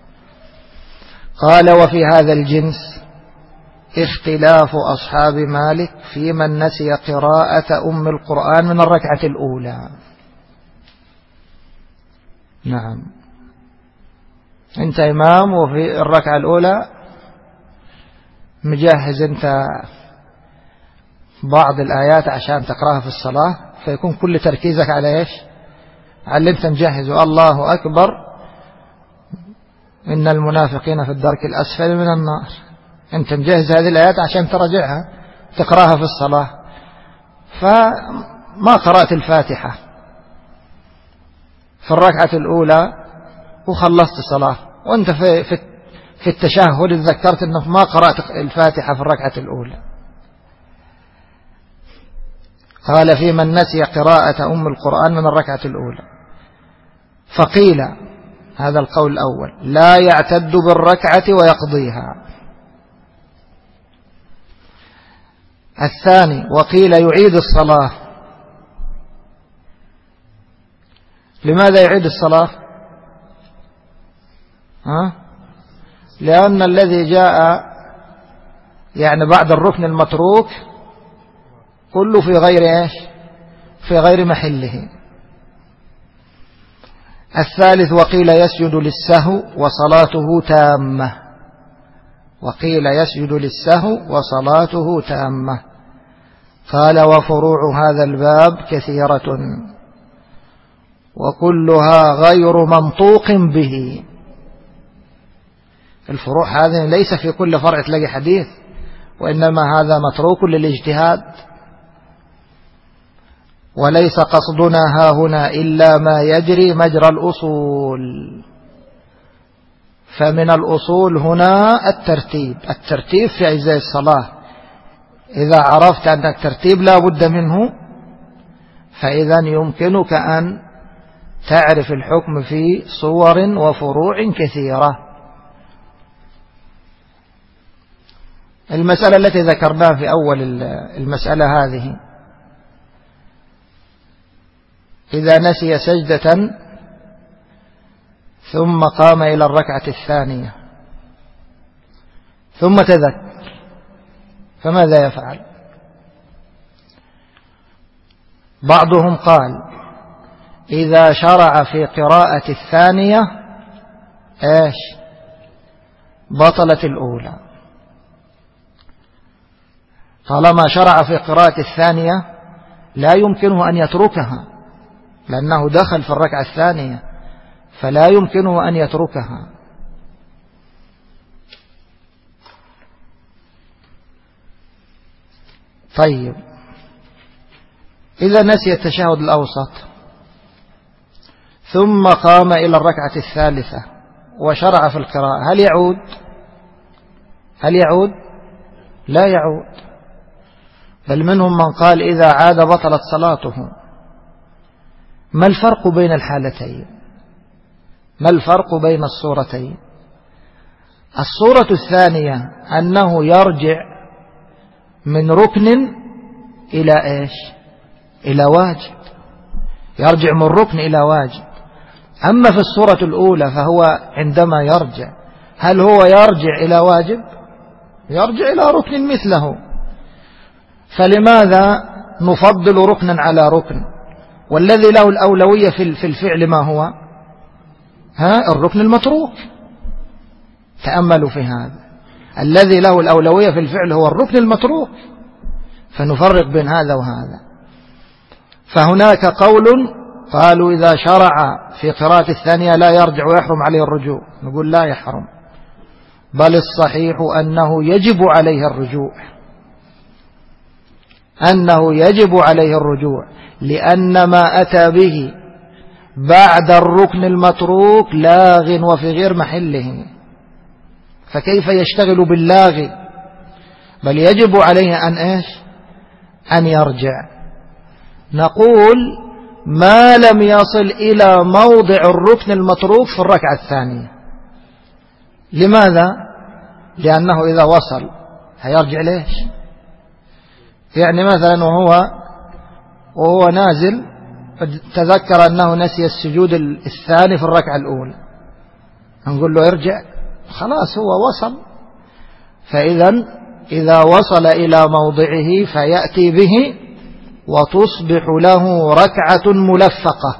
قال وفي هذا الجنس اختلاف أصحاب مالك في من نسي قراءة أم القرآن من الركعة الأولى. نعم، أنت إمام وفي الركعة الأولى مجهز أنت بعض الآيات عشان تقرأها في الصلاة، فيكون كل تركيزك على على اللي أنت مجهزه. الله أكبر إن المنافقين في الدرك الأسفل من النار. أنت مجهز هذه الآيات عشان ترجعها تقرأها في الصلاة، فما قرأت الفاتحة في الركعة الأولى وخلصت صلاة، وأنت في التشهد اتذكرت أنك ما قرأت الفاتحة في الركعة الأولى. قال في من نسي قراءة أم القرآن من الركعة الأولى. فقيل هذا القول الأول لا يعتد بالركعة ويقضيها. الثاني وقيل يعيد الصلاة. لماذا يعيد الصلاة؟ لأن الذي جاء بعد الركن المتروك كله في غير محله. الثالث وقيل يسجد للسهو وصلاته تامة. وقيل يسجد للسهو وصلاته تامة. قال وفروع هذا الباب كثيرة وكلها غير منطوق به. الفروع هذه ليس في كل فرع تلاقي حديث، وإنما هذا متروك للاجتهاد، وليس قصدنا ها هنا إلا ما يجري مجرى الأصول. فمن الأصول هنا الترتيب في أجزاء الصلاة. إذا عرفت أن الترتيب لا بد منه فإذا يمكنك أن تعرف الحكم في صور وفروع كثيرة. المسألة التي ذكرناها في أول المسألة هذه، إذا نسي سجدة ثم قام إلى الركعة الثانية ثم تذكر فماذا يفعل؟ بعضهم قال إذا شرع في قراءة الثانية بطلت الأولى. طالما شرع في قراءة الثانية لا يمكنه أن يتركها، لأنه دخل في الركعة الثانية فلا يمكنه أن يتركها. طيب، إذا نسي التشهد الأوسط ثم قام إلى الركعة الثالثة وشرع في القراءة، هل يعود؟ لا يعود، بل منهم من قال إذا عاد بطلت صلاته. ما الفرق بين الحالتين؟ ما الفرق بين الصورتين؟ الصورة الثانية أنه يرجع من ركن إلى إلى واجب، يرجع من ركن إلى واجب. أما في الصورة الأولى فهو عندما يرجع هل هو يرجع إلى واجب؟ يرجع إلى ركن مثله. فلماذا نفضل ركنا على ركن؟ والذي له الأولوية في الفعل ما هو؟ الركن المتروك. تأملوا في هذا، الذي له الأولوية في الفعل هو الركن المتروك، فنفرق بين هذا وهذا. فهناك قول قالوا إذا شرع في قراءة الثانية لا يرجع ويحرم عليه الرجوع، نقول لا يحرم، بل الصحيح أنه يجب عليه الرجوع، أنه يجب عليه الرجوع، لأن ما أتى به بعد الركن المتروك لاغ وفي غير محله، فكيف يشتغل باللاغ؟ بل يجب عليه أن يرجع. نقول ما لم يصل إلى موضع الركن المتروك في الركعة الثانية. لماذا؟ لأنه إذا وصل هيرجع ليش؟ يعني مثلا وهو نازل تذكر أنه نسي السجود الثاني في الركعة الأولى، نقول له ارجع، خلاص هو وصل. إذا وصل إلى موضعه فيأتي به وتصبح له ركعة ملفقة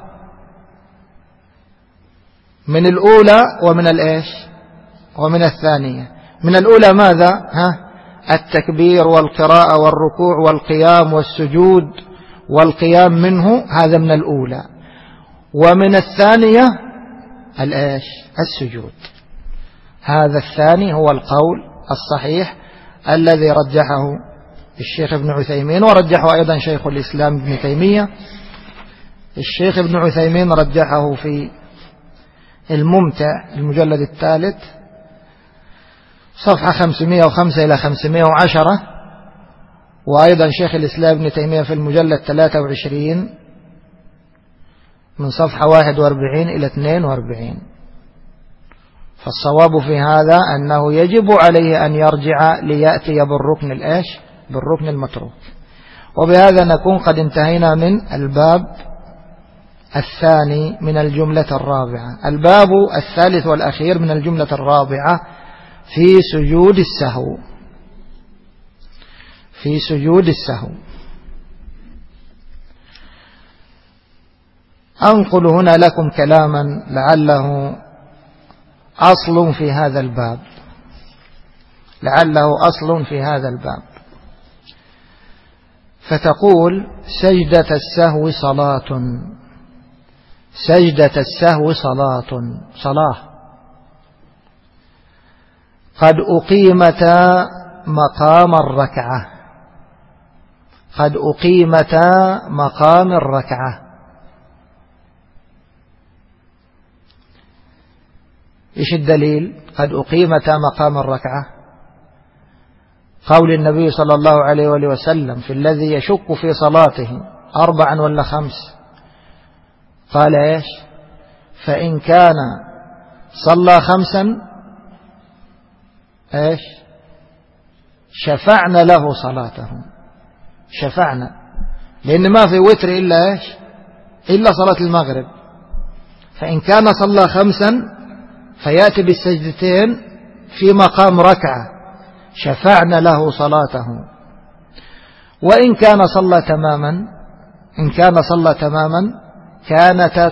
من الأولى ومن الثانية. من الأولى ماذا؟ التكبير والقراءة والركوع والقيام والسجود والقيام منه، هذا من الأولى. ومن الثانية السجود. هذا الثاني هو القول الصحيح الذي رجحه الشيخ ابن عثيمين، ورجحه أيضا شيخ الإسلام ابن تيمية. الشيخ ابن عثيمين رجحه في الممتع المجلد الثالث صفحة 505 إلى 510، وأيضا شيخ الإسلام ابن تيمية في المجلد 23 من صفحة 41 إلى 42. فالصواب في هذا أنه يجب عليه أن يرجع ليأتي بالركن المتروك. وبهذا نكون قد انتهينا من الباب الثاني من الجملة الرابعة. الباب الثالث والأخير من الجملة الرابعة في سجود السهو. أنقل هنا لكم كلاما لعله أصل في هذا الباب. فتقول سجدة السهو صلاة قد أقيمتا مقام الركعة. إيش الدليل؟ قد أقيمتا مقام الركعة. قول النبي صلى الله عليه وآله وسلم في الذي يشك في صلاته 4 ولا 5، قال إيش؟ فإن كان صلى 5 إيش؟ شفعنا له صلاته. شفعنا، لأن ما في وتر إلا إيش؟ إلا صلاة المغرب. فإن كان صلى 5 فيأتي بالسجدتين في مقام ركعة، شفعنا له صلاته. وإن كان صلى تماما كانتا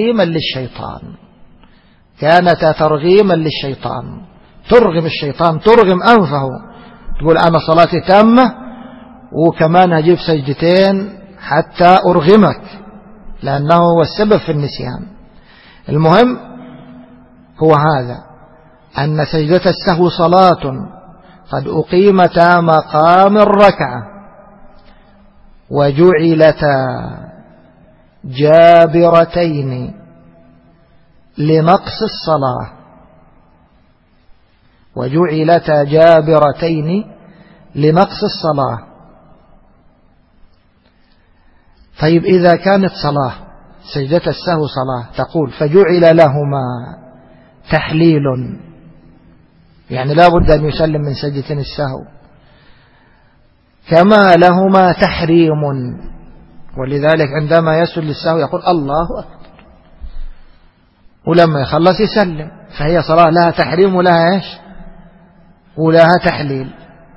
ترغيما للشيطان. ترغم الشيطان، ترغم أنفه، تقول أنا صلاتي تامة وكمان هجيب سجدتين حتى أرغمك، لأنه هو السبب في النسيان. المهم هو هذا، أن سجدة السهو صلاة قد أقيمتا مقام الركعة وجعلتا جابرتين لنقص الصلاة. طيب إذا كانت صلاة سجدة السهو صلاة، تقول فجعل لهما تحليل، يعني لا بد أن يسلم من سجدة السهو، كما لهما تحريم. ولذلك عندما يسجد للسهو يقول الله أكبر، ولما يخلص يسلم. فهي صلاة لها تحريم ولها إيش ولها تحليل.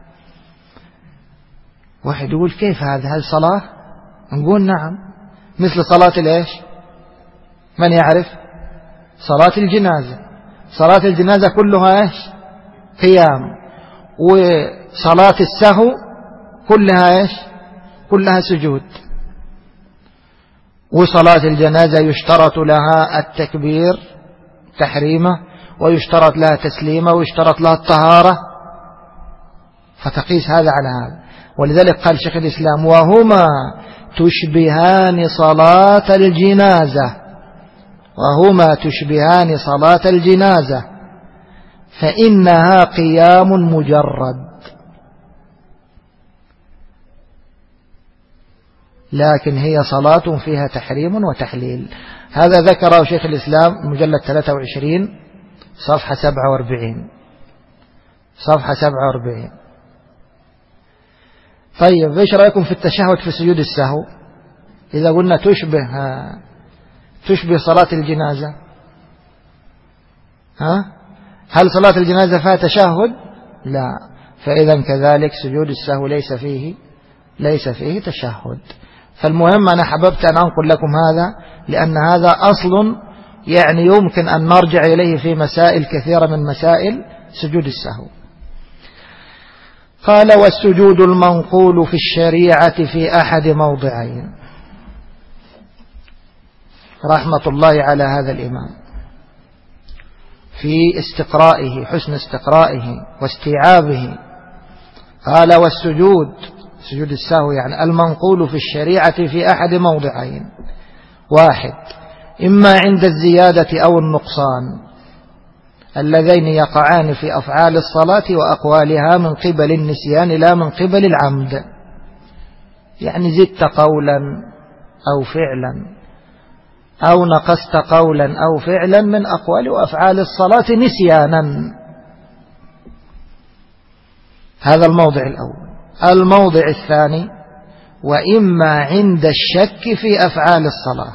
واحد يقول كيف هذه صلاة؟ نقول نعم، مثل صلاة الإيش؟ من يعرف؟ صلاة الجنازة. صلاة الجنازة كلها إيش؟ قيام. وصلاة السهو كلها إيش؟ كلها سجود. وصلاة الجنازة يشترط لها التكبير تحريمه، ويشترط لها تسليمه، ويشترط لها الطهارة، فتقيس هذا على هذا. ولذلك قال شيخ الإسلام: وهما تشبهان صلاة الجنازة، وهما تشبهان صلاة الجنازة فإنها قيام مجرد، لكن هي صلاة فيها تحريم وتحليل. هذا ذكره شيخ الإسلام مجلد 23 صفحة 47. صفحة 47. طيب ايش رأيكم في التشهد في سجود السهو؟ إذا قلنا تشبه صلاة الجنازة، هل صلاة الجنازة فيها تشهد؟ لا. فإذا كذلك سجود السهو ليس فيه تشهد. فالمهم أنا حببت أن أنقل لكم هذا، لأن هذا أصل يعني يمكن أن نرجع إليه في مسائل كثيرة من مسائل سجود السهو. قال: والسجود المنقول في الشريعة في أحد موضعين. رحمة الله على هذا الإمام في استقرائه، حسن استقرائه واستيعابه. قال: والسجود، سجود السهو يعني المنقول في الشريعة في أحد موضعين: واحد، إما عند الزيادة أو النقصان اللذين يقعان في أفعال الصلاة وأقوالها من قبل النسيان لا من قبل العمد، يعني زدت قولا أو فعلا أو نقصت قولا أو فعلا من أقوال وأفعال الصلاة نسيانا. هذا الموضع الأول. الموضع الثاني: وإما عند الشك في أفعال الصلاة،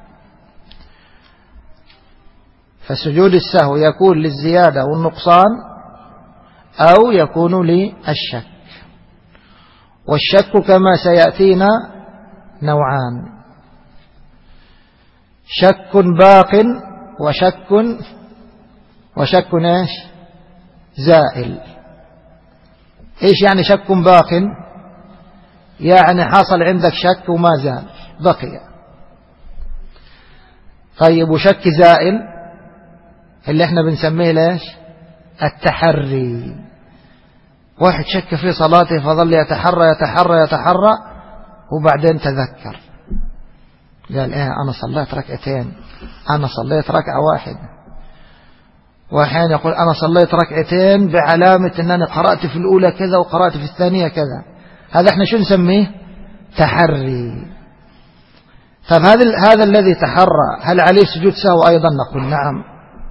فسجود السهو يكون للزيادة والنقصان أو يكون للشك. والشك كما سيأتينا نوعان: شك باق وشك ايش؟ زائل. ايش يعني شك باق؟ يعني حصل عندك شك وما زال بقي. طيب وشك زائل اللي احنا بنسميه ليش؟ التحري. واحد شك في صلاته فظل يتحرى وبعدين تذكر، قال أنا صليت ركعتين، أنا صليت ركعة واحدة. وأحيانا يقول أنا صليت ركعتين بعلامة أنني قرأت في الأولى كذا وقرأت في الثانية كذا. هذا احنا شو نسميه؟ تحري. طب هذا الذي تحرى هل عليه سجود سهو أيضا؟ نقول نعم.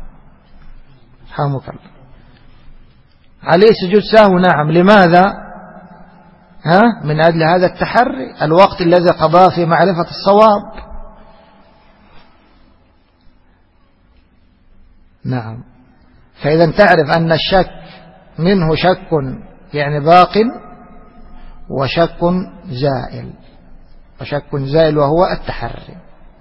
حامك الله، عليه سجود سهو نعم. لماذا؟ من أجل هذا التحري، الوقت الذي قضاه في معرفة الصواب. نعم. فإذا تعرف أن الشك منه شك يعني باق وشك زائل وهو التحري.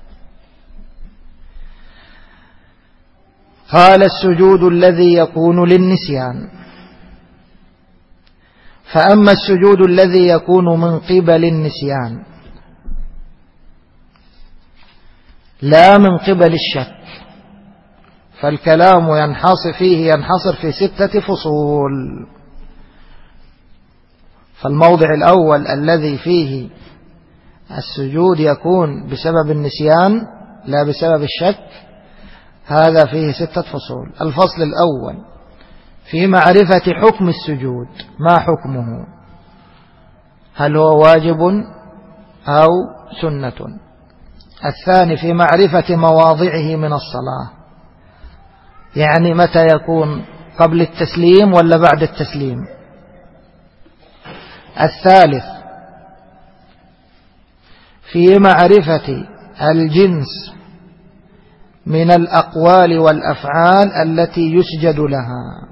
قال: السجود الذي يكون للنسيان. فأما السجود الذي يكون من قبل النسيان لا من قبل الشك، فالكلام ينحصر في 6 فصول. فالموضع الأول الذي فيه السجود يكون بسبب النسيان لا بسبب الشك، هذا فيه 6 فصول. الفصل الأول في معرفة حكم السجود، ما حكمه؟ هل هو واجب أو سنة؟ الثاني في معرفة مواضعه من الصلاة، يعني متى يكون قبل التسليم ولا بعد التسليم. الثالث في معرفة الجنس من الأقوال والأفعال التي يسجد لها.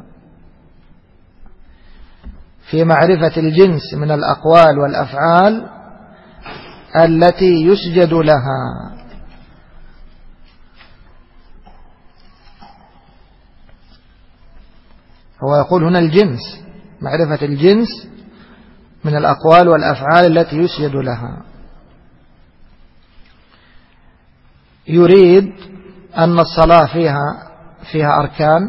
في معرفة الجنس من الأقوال والأفعال التي يسجد لها. هو يقول هنا الجنس، معرفة الجنس من الأقوال والأفعال التي يسجد لها. يريد أن الصلاة فيها أركان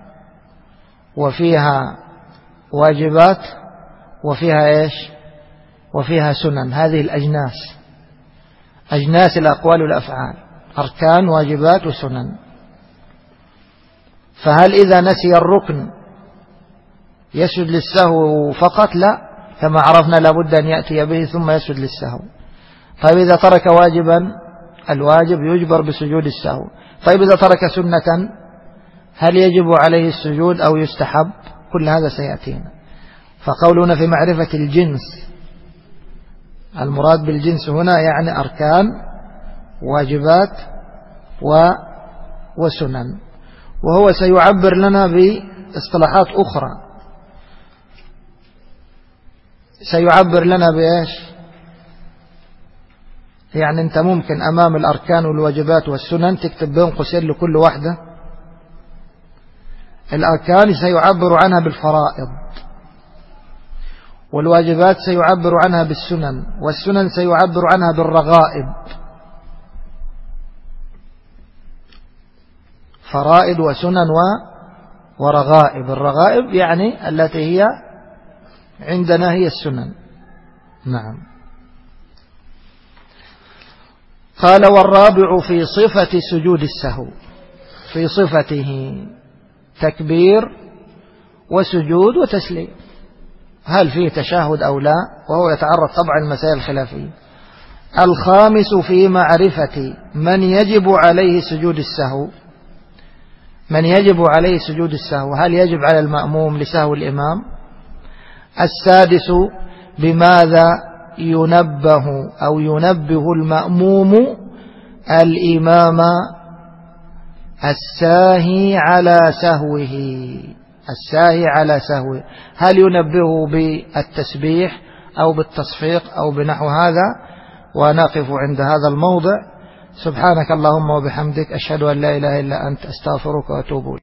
وفيها واجبات وفيها إيش؟ وفيها سنن. هذه الأجناس، أجناس الأقوال والأفعال، أركان واجبات وسنن. فهل إذا نسي الركن يسجد للسهو فقط؟ لا، كما عرفنا لابد أن يأتي به ثم يسجد للسهو. طيب إذا ترك واجبا، الواجب يجبر بسجود السهو. طيب إذا ترك سنة هل يجب عليه السجود أو يستحب؟ كل هذا سيأتينا. فقولنا في معرفة الجنس، المراد بالجنس هنا يعني أركان واجبات وسنن. وهو سيعبر لنا باصطلاحات أخرى، سيعبر لنا بإيش؟ يعني أنت ممكن أمام الأركان والواجبات والسنن تكتب بين قوسين لكل واحدة. الأركان سيعبر عنها بالفرائض، والواجبات سيعبر عنها بالسنن، والسنن سيعبر عنها بالرغائب. فرائض وسنن ورغائب. الرغائب يعني التي هي عندنا هي السنن. نعم. قال والرابع في صفة سجود السهو، في صفته تكبير وسجود وتسليم، هل فيه تشهد أو لا؟ وهو يتعرض طبعا المسائل الخلافية. الخامس في معرفة من يجب عليه سجود السهو، من يجب عليه سجود السهو، هل يجب على المأموم لسهو الإمام؟ السادس بماذا ينبه أو ينبه المأموم الإمام الساهي على سهوه، الساهي على سهوه، هل ينبهه بالتسبيح أو بالتصفيق أو بنحو هذا؟ ونقف عند هذا الموضع. سبحانك اللهم وبحمدك، أشهد أن لا إله إلا أنت، أستغفرك وأتوب إليك.